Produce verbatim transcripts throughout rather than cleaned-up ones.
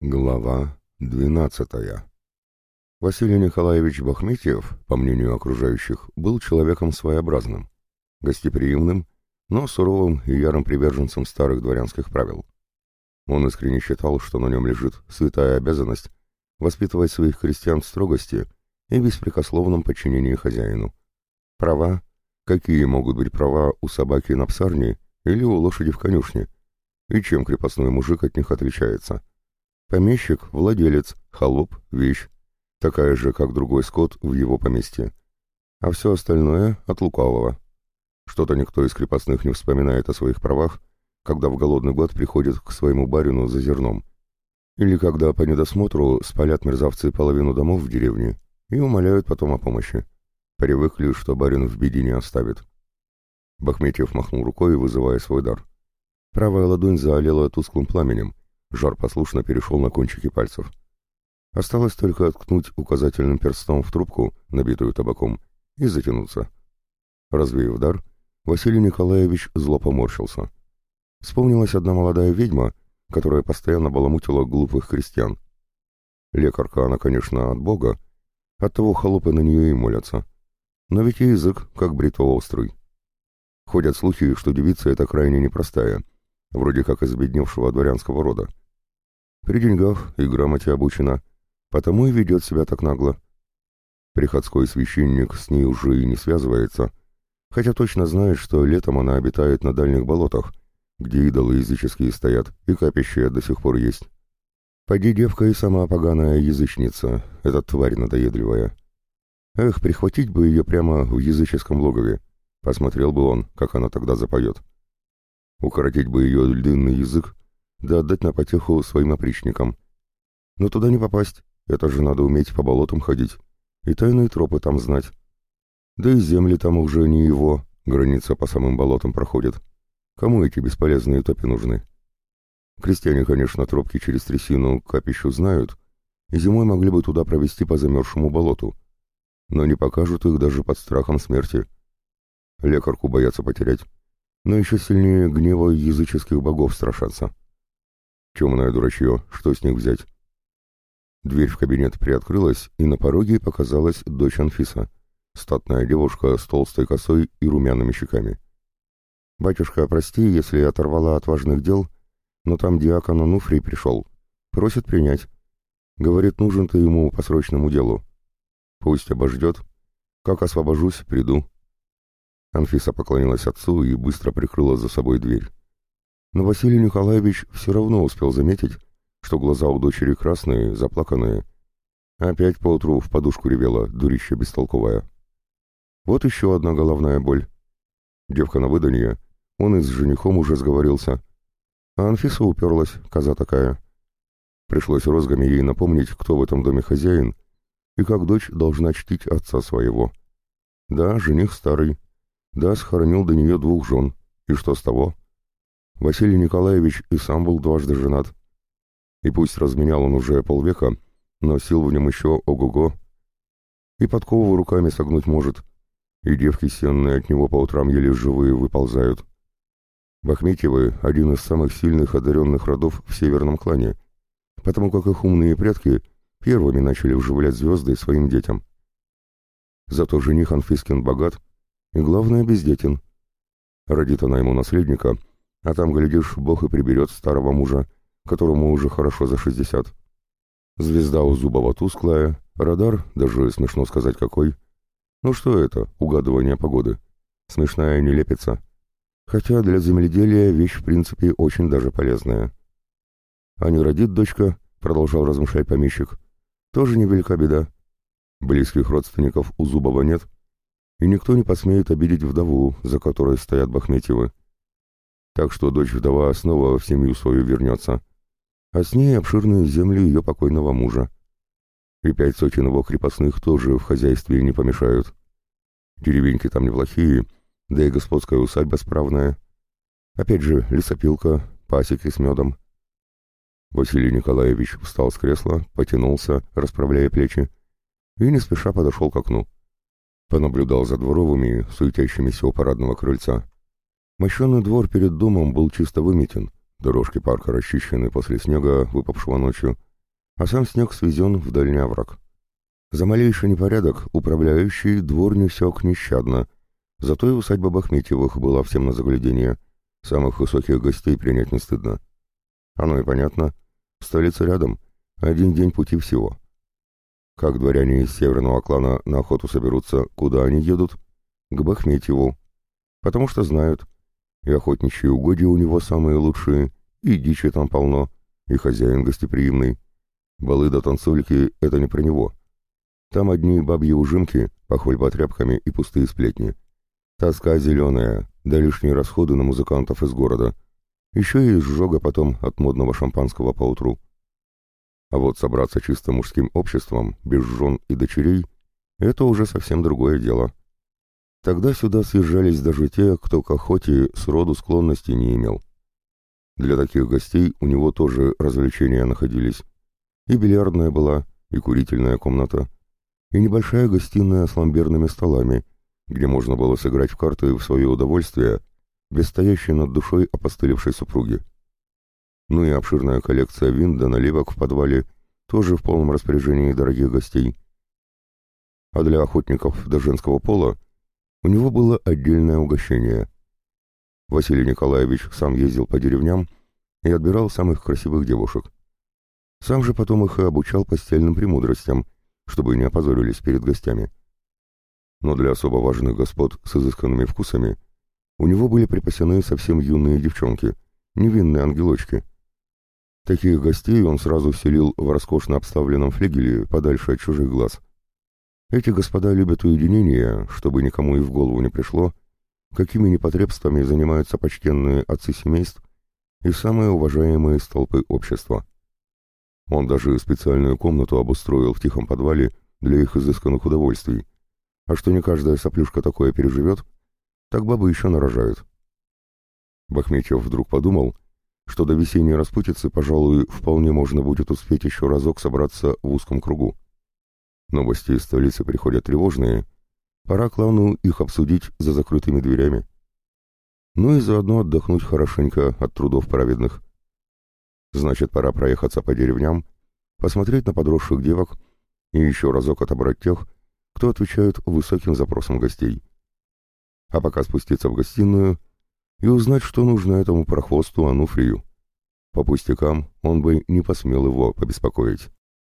Глава двенадцатая. Василий Николаевич Бахметьев, по мнению окружающих, был человеком своеобразным, гостеприимным, но суровым и ярым приверженцем старых дворянских правил. Он искренне считал, что на нем лежит святая обязанность воспитывать своих крестьян в строгости и беспрекословном подчинении хозяину. Права? Какие могут быть права у собаки на псарне или у лошади в конюшне? И чем крепостной мужик от них отличается? Помещик — владелец, холоп — вещь, такая же, как другой скот в его поместье. А все остальное — от лукавого. Что-то никто из крепостных не вспоминает о своих правах, когда в голодный год приходит к своему барину за зерном. Или когда по недосмотру спалят мерзавцы половину домов в деревне и умоляют потом о помощи. Привыкли, что барин в беде не оставит. Бахметьев махнул рукой, вызывая свой дар. Правая ладонь заолела тусклым пламенем, жар послушно перешел на кончики пальцев. Осталось только ткнуть указательным перстом в трубку, набитую табаком, и затянуться. Развеяв дар, Василий Николаевич зло поморщился. Вспомнилась одна молодая ведьма, которая постоянно баламутила глупых крестьян. Лекарка она, конечно, от Бога, оттого холопы на нее и молятся. Но ведь и язык, как бритва острый. Ходят слухи, что девица эта крайне непростая, вроде как из обедневшего дворянского рода. При деньгах и грамоте обучена, потому и ведет себя так нагло. Приходской священник с ней уже и не связывается, хотя точно знает, что летом она обитает на дальних болотах, где идолы языческие стоят и капища до сих пор есть. Поди девка и сама поганая язычница, эта тварь надоедливая. Эх, прихватить бы ее прямо в языческом логове, посмотрел бы он, как она тогда запоет. Укоротить бы ее длинный язык, да отдать на потеху своим опричникам. Но туда не попасть, это же надо уметь по болотам ходить, и тайные тропы там знать. Да и земли там уже не его, граница по самым болотам проходит. Кому эти бесполезные топи нужны? Крестьяне, конечно, тропки через трясину к капищу знают, и зимой могли бы туда провести по замерзшему болоту, но не покажут их даже под страхом смерти. Лекарку боятся потерять, но еще сильнее гнева языческих богов страшатся. Темное дурачье, что с них взять? Дверь в кабинет приоткрылась, и на пороге показалась дочь Анфиса, статная девушка с толстой косой и румяными щеками. «Батюшка, прости, если оторвала от важных дел, но там диакон Онуфрий пришел. Просит принять. Говорит, нужен ты ему по срочному делу. Пусть обождет. Как освобожусь, приду». Анфиса поклонилась отцу и быстро прикрыла за собой дверь. Но Василий Николаевич все равно успел заметить, что глаза у дочери красные, заплаканные. Опять поутру в подушку ревела, дурища бестолковая. Вот еще одна головная боль. Девка на выданье, он и с женихом уже сговорился. А Анфиса уперлась, коза такая. Пришлось розгами ей напомнить, кто в этом доме хозяин, и как дочь должна чтить отца своего. Да, жених старый. Да, схоронил до нее двух жен. И что с того? Василий Николаевич и сам был дважды женат. И пусть разменял он уже полвека, но сил в нем еще ого-го. И подкову руками согнуть может, и девки сенные от него по утрам еле живые выползают. Бахметьевы — один из самых сильных одаренных родов в северном клане, потому как их умные предки первыми начали вживлять звезды своим детям. Зато жених Анфискин богат и, главное, бездетен. Родит она ему наследника, а там, глядишь, Бог и приберет старого мужа, которому уже хорошо за шестьдесят. Звезда у Зубова тусклая, радар, даже смешно сказать какой. Ну что это, угадывание погоды? Смешная нелепица. Хотя для земледелия вещь в принципе очень даже полезная. А не родит дочка, продолжал размышлять помещик, тоже невелика беда. Близких родственников у Зубова нет, и никто не посмеет обидеть вдову, за которой стоят Бахметьевы. Так что дочь-вдова снова в семью свою вернется, а с ней обширные земли ее покойного мужа. И пять сотен его крепостных тоже в хозяйстве не помешают. Деревеньки там неплохие, да и господская усадьба справная. Опять же, лесопилка, пасеки с медом. Василий Николаевич встал с кресла, потянулся, расправляя плечи, и не спеша подошел к окну. Понаблюдал за дворовыми, суетящимися у парадного крыльца. Мощенный двор перед домом был чисто выметен, дорожки парка расчищены после снега, выпавшего ночью, а сам снег свезен в дальний овраг. За малейший непорядок управляющий двор не сёк нещадно, зато и усадьба Бахметьевых была всем на загляденье, самых высоких гостей принять не стыдно. Оно и понятно, столица рядом, один день пути всего. Как дворяне из северного клана на охоту соберутся, куда они едут? К Бахметьеву, потому что знают, и охотничьи угодья у него самые лучшие, и дичи там полно, и хозяин гостеприимный. Балы да танцульки — это не про него. Там одни бабьи ужимки, похвальба тряпками и пустые сплетни. Тоска зеленая, да лишние расходы на музыкантов из города. Еще и изжога потом от модного шампанского поутру. А вот собраться чисто мужским обществом, без жен и дочерей, это уже совсем другое дело. Тогда сюда съезжались даже те, кто к охоте сроду склонности не имел. Для таких гостей у него тоже развлечения находились. И бильярдная была, и курительная комната, и небольшая гостиная с ламберными столами, где можно было сыграть в карты в свое удовольствие, без стоящей над душой опостылевшей супруги. Ну и обширная коллекция вин да наливок в подвале, тоже в полном распоряжении дорогих гостей. А для охотников до женского пола у него было отдельное угощение. Василий Николаевич сам ездил по деревням и отбирал самых красивых девушек. Сам же потом их и обучал постельным премудростям, чтобы не опозорились перед гостями. Но для особо важных господ с изысканными вкусами у него были припасены совсем юные девчонки, невинные ангелочки. Таких гостей он сразу вселил в роскошно обставленном флигеле подальше от чужих глаз. Эти господа любят уединение, чтобы никому и в голову не пришло, какими непотребствами занимаются почтенные отцы семейств и самые уважаемые столпы общества. Он даже специальную комнату обустроил в тихом подвале для их изысканных удовольствий, а что не каждая соплюшка такое переживет, так бабы еще нарожают. Бахметьев вдруг подумал, что до весенней распутицы, пожалуй, вполне можно будет успеть еще разок собраться в узком кругу. Новости из столицы приходят тревожные, пора клану их обсудить за закрытыми дверями. Ну и заодно отдохнуть хорошенько от трудов праведных. Значит, пора проехаться по деревням, посмотреть на подросших девок и еще разок отобрать тех, кто отвечает высоким запросам гостей. А пока спуститься в гостиную и узнать, что нужно этому прохвосту Ануфрию. По пустякам он бы не посмел его побеспокоить.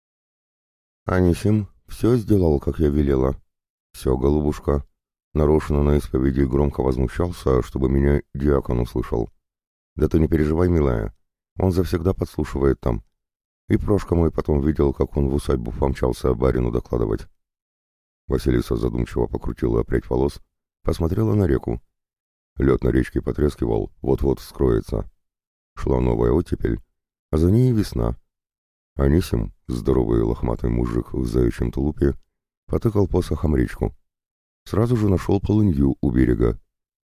«Анисим, все сделал, как я велела?» «Все, голубушка». Нарочно на исповеди громко возмущался, чтобы меня диакон услышал. «Да ты не переживай, милая, он завсегда подслушивает там. И Прошка мой потом видел, как он в усадьбу помчался барину докладывать». Василиса задумчиво покрутила прядь волос, посмотрела на реку. Лед на речке потрескивал, вот-вот вскроется. Шла новая оттепель, а за ней весна. Анисим, здоровый лохматый мужик в заячьем тулупе, потыкал посохом речку. Сразу же нашел полынью у берега.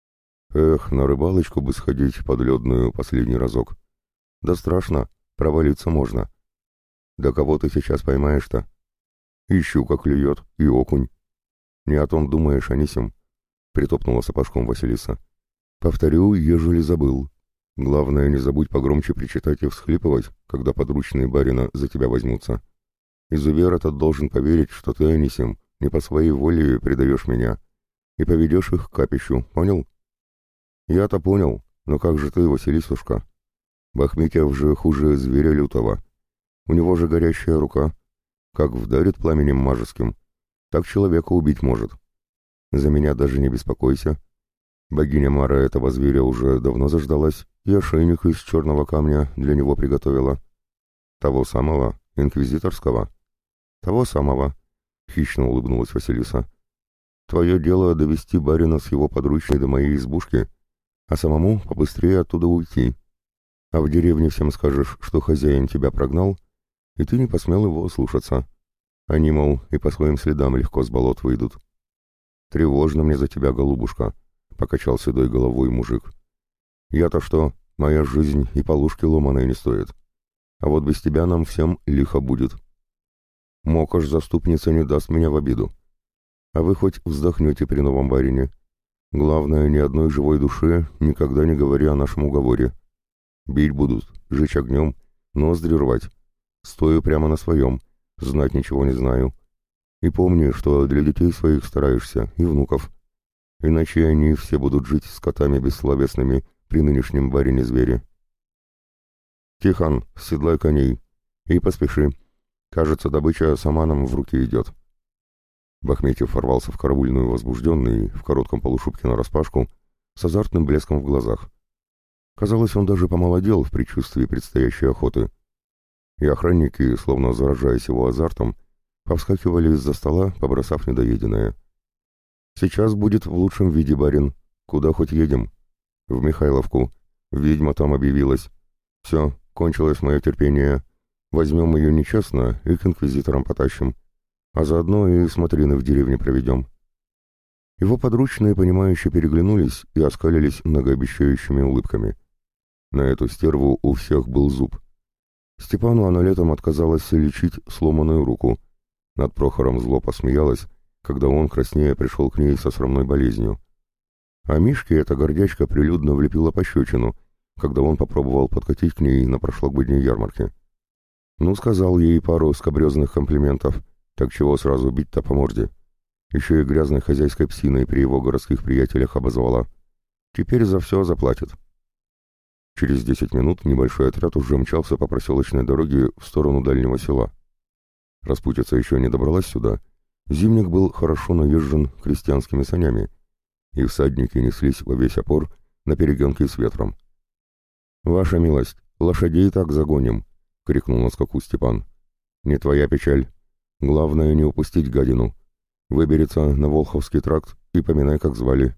Эх, на рыбалочку бы сходить под ледную последний разок. Да страшно, провалиться можно. Да кого ты сейчас поймаешь-то? И щука клюет, и окунь. Не о том думаешь, Анисим, — притопнула сапожком Василиса. Повторю, ежели забыл. Главное, не забудь погромче причитать и всхлипывать, когда подручные барина за тебя возьмутся. Изувер этот должен поверить, что ты, Анисим, не по своей воле предаешь меня и поведешь их к капищу, понял? Я-то понял, но как же ты, Василисушка? Бахметьев же хуже зверя лютого. У него же горящая рука. Как вдарит пламенем мажеским, так человека убить может. За меня даже не беспокойся. Богиня Мара этого зверя уже давно заждалась и ошейник из черного камня для него приготовила. Того самого, инквизиторского? Того самого, хищно улыбнулась Василиса. Твое дело довести барина с его подручной до моей избушки, а самому побыстрее оттуда уйти. А в деревне всем скажешь, что хозяин тебя прогнал, и ты не посмел его слушаться. Они, мол, и по своим следам легко с болот выйдут. Тревожно мне за тебя, голубушка, — покачал седой головой мужик. Я-то что, моя жизнь и полушки ломаной не стоит. А вот без тебя нам всем лихо будет. Мокаш заступница не даст меня в обиду. А вы хоть вздохнете при новом барине. Главное, ни одной живой душе никогда не говори о нашем уговоре. Бить будут, жечь огнем, ноздри рвать. Стою прямо на своем, знать ничего не знаю. И помни, что для детей своих стараешься, и внуков. Иначе они все будут жить с котами бессловесными при нынешнем барине-звере. Тихон, седлай коней и поспеши. Кажется, добыча сама нам в руки идет. Бахметьев ворвался в караульную возбужденный, в коротком полушубке нараспашку, с азартным блеском в глазах. Казалось, он даже помолодел в предчувствии предстоящей охоты. И охранники, словно заражаясь его азартом, повскакивали из-за стола, побросав недоеденное. «Сейчас будет в лучшем виде, барин. Куда хоть едем?» «В Михайловку. Ведьма там объявилась. Все, кончилось мое терпение. Возьмем ее нечестно и к инквизиторам потащим. А заодно и смотрины в деревне проведем». Его подручные, понимающе переглянулись и оскалились многообещающими улыбками. На эту стерву у всех был зуб. Степану она летом отказалась лечить сломанную руку. Над Прохором зло посмеялась, когда он краснея пришел к ней со срамной болезнью. А Мишке эта гордячка прилюдно влепила пощечину, когда он попробовал подкатить к ней на прошлогодней ярмарке. Ну, сказал ей пару скабрезных комплиментов, так чего сразу бить-то по морде. Еще и грязной хозяйской псиной при его городских приятелях обозвала. Теперь за все заплатит. Через десять минут небольшой отряд уже мчался по проселочной дороге в сторону дальнего села. Распутица еще не добралась сюда. Зимник был хорошо наезжен крестьянскими санями, и всадники неслись во весь опор на перегонки с ветром. «Ваша милость, лошадей так загоним!» — крикнул на скаку Степан. «Не твоя печаль. Главное не упустить гадину. Выберется на Волховский тракт и поминай, как звали».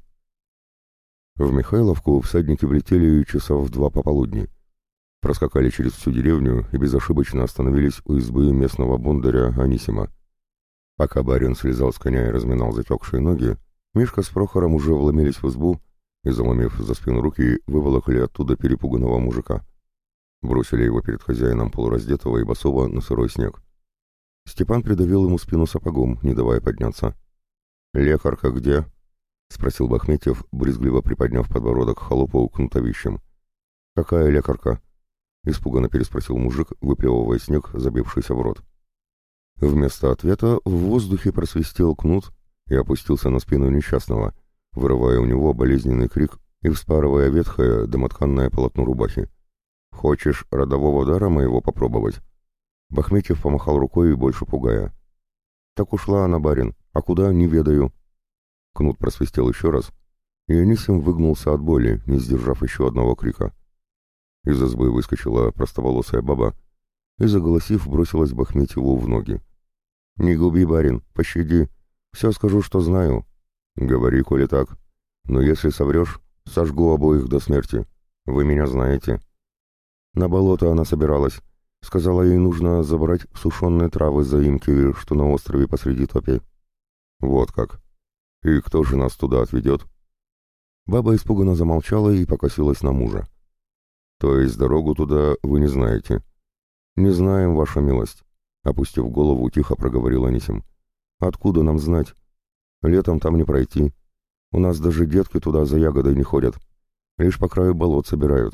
В Михайловку всадники влетели часа в два пополудни. Проскакали через всю деревню и безошибочно остановились у избы местного бондаря Анисима. Пока барин слезал с коня и разминал затекшие ноги, Мишка с Прохором уже вломились в избу и, заломив за спину руки, выволокли оттуда перепуганного мужика. Бросили его перед хозяином полураздетого и босого на сырой снег. Степан придавил ему спину сапогом, не давая подняться. «Лекарка где?» — спросил Бахметьев, брезгливо приподняв подбородок холопу кнутовищем. «Какая лекарка?» — испуганно переспросил мужик, выплевывая снег, забившийся в рот. Вместо ответа в воздухе просвистел кнут и опустился на спину несчастного, вырывая у него болезненный крик и вспарывая ветхое домотканное полотно рубахи. «Хочешь родового дара моего попробовать?» Бахметьев помахал рукой, больше пугая. «Так ушла она, барин, а куда, не ведаю». Кнут просвистел еще раз, и Анисим выгнулся от боли, не сдержав еще одного крика. Из избы выскочила простоволосая баба и, заголосив, бросилась Бахметьеву в ноги. «Не губи, барин, пощади, все скажу, что знаю». «Говори, коли так, но если соврешь, сожгу обоих до смерти. Вы меня знаете». На болото она собиралась. Сказала, ей нужно забрать сушеные травы с заимки, что на острове посреди топи. «Вот как. И кто же нас туда отведет?» Баба испуганно замолчала и покосилась на мужа. «То есть дорогу туда вы не знаете?» «Не знаем, ваша милость», — опустив голову, тихо проговорил Анисим. «Откуда нам знать? Летом там не пройти. У нас даже детки туда за ягодой не ходят. Лишь по краю болот собирают.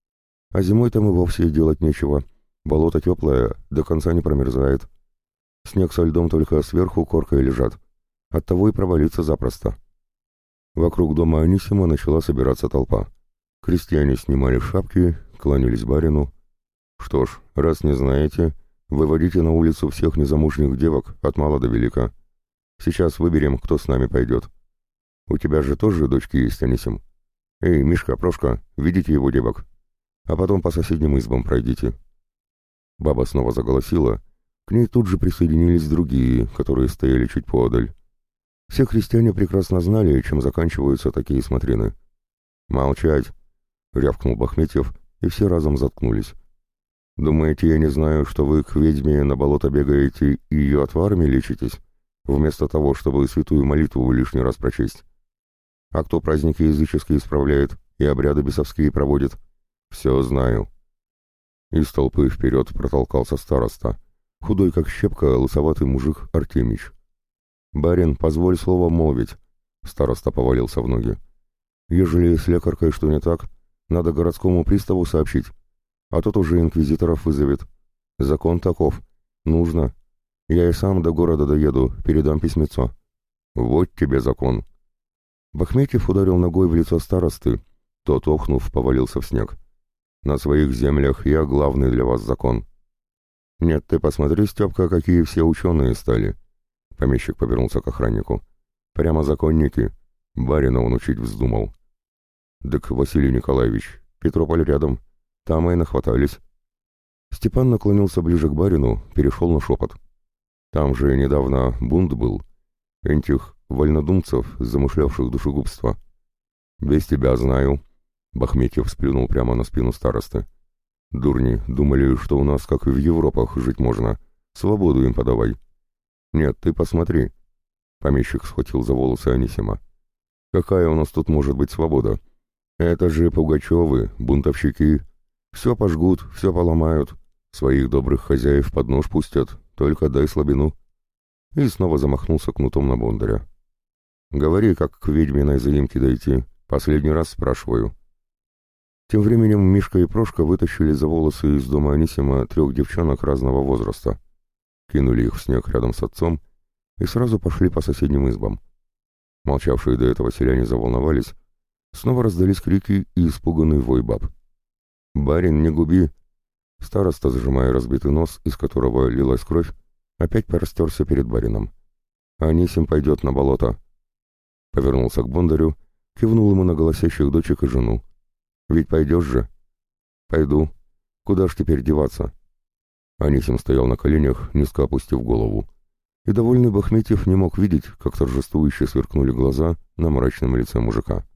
А зимой там и вовсе делать нечего. Болото теплое, до конца не промерзает. Снег со льдом только сверху коркой лежат. Оттого и провалиться запросто». Вокруг дома Анисима начала собираться толпа. Крестьяне снимали шапки, кланялись барину. «Что ж, раз не знаете, выводите на улицу всех незамужних девок от мала до велика. Сейчас выберем, кто с нами пойдет. У тебя же тоже дочки есть, Анисим? Эй, Мишка, Прошка, ведите его девок, а потом по соседним избам пройдите». Баба снова заголосила, к ней тут же присоединились другие, которые стояли чуть поодаль. Все крестьяне прекрасно знали, чем заканчиваются такие смотрины. «Молчать!» — рявкнул Бахметьев, и все разом заткнулись. «Думаете, я не знаю, что вы к ведьме на болото бегаете и ее отварами лечитесь, вместо того, чтобы святую молитву лишний раз прочесть? А кто праздники языческие справляет и обряды бесовские проводит? Все знаю». Из толпы вперед протолкался староста, худой как щепка, лысоватый мужик Артемич. «Барин, позволь слово молвить», — староста повалился в ноги. «Ежели с лекаркой что не так, надо городскому приставу сообщить, а тот уже инквизиторов вызовет. Закон таков. Нужно. Я и сам до города доеду, передам письмецо. Вот тебе закон. Бахметьев ударил ногой в лицо старосты. Тот, охнув, повалился в снег. На своих землях я главный для вас закон. Нет, ты посмотри, Степка, какие все ученые стали. Помещик повернулся к охраннику. Прямо законники. Барина он учить вздумал. «Дык, Василий Николаевич, Петрополь рядом. Там и нахватались». Степан наклонился ближе к барину, перешел на шепот. «Там же недавно бунт был. Этих вольнодумцев, замышлявших душегубство». «Без тебя знаю», — Бахметьев сплюнул прямо на спину старосты. «Дурни, думали, что у нас, как и в Европах, жить можно. Свободу им подавай». «Нет, ты посмотри». Помещик схватил за волосы Анисима. «Какая у нас тут может быть свобода? Это же Пугачевы, бунтовщики. Все пожгут, все поломают. Своих добрых хозяев под нож пустят, только дай слабину». И снова замахнулся кнутом на Бондаря. «Говори, как к ведьминой заимке дойти. Последний раз спрашиваю». Тем временем Мишка и Прошка вытащили за волосы из дома Анисима трех девчонок разного возраста. Кинули их в снег рядом с отцом и сразу пошли по соседним избам. Молчавшие до этого селяне заволновались. Снова раздались крики и испуганный вой баб. «Барин, не губи!» Староста, зажимая разбитый нос, из которого лилась кровь, опять порастерся перед барином. «Анисим пойдет на болото!» Повернулся к Бондарю, кивнул ему на голосящих дочек и жену. «Ведь пойдешь же?» «Пойду. Куда ж теперь деваться?» Анисим стоял на коленях, низко опустив голову. И довольный Бахметьев не мог видеть, как торжествующе сверкнули глаза на мрачном лице мужика.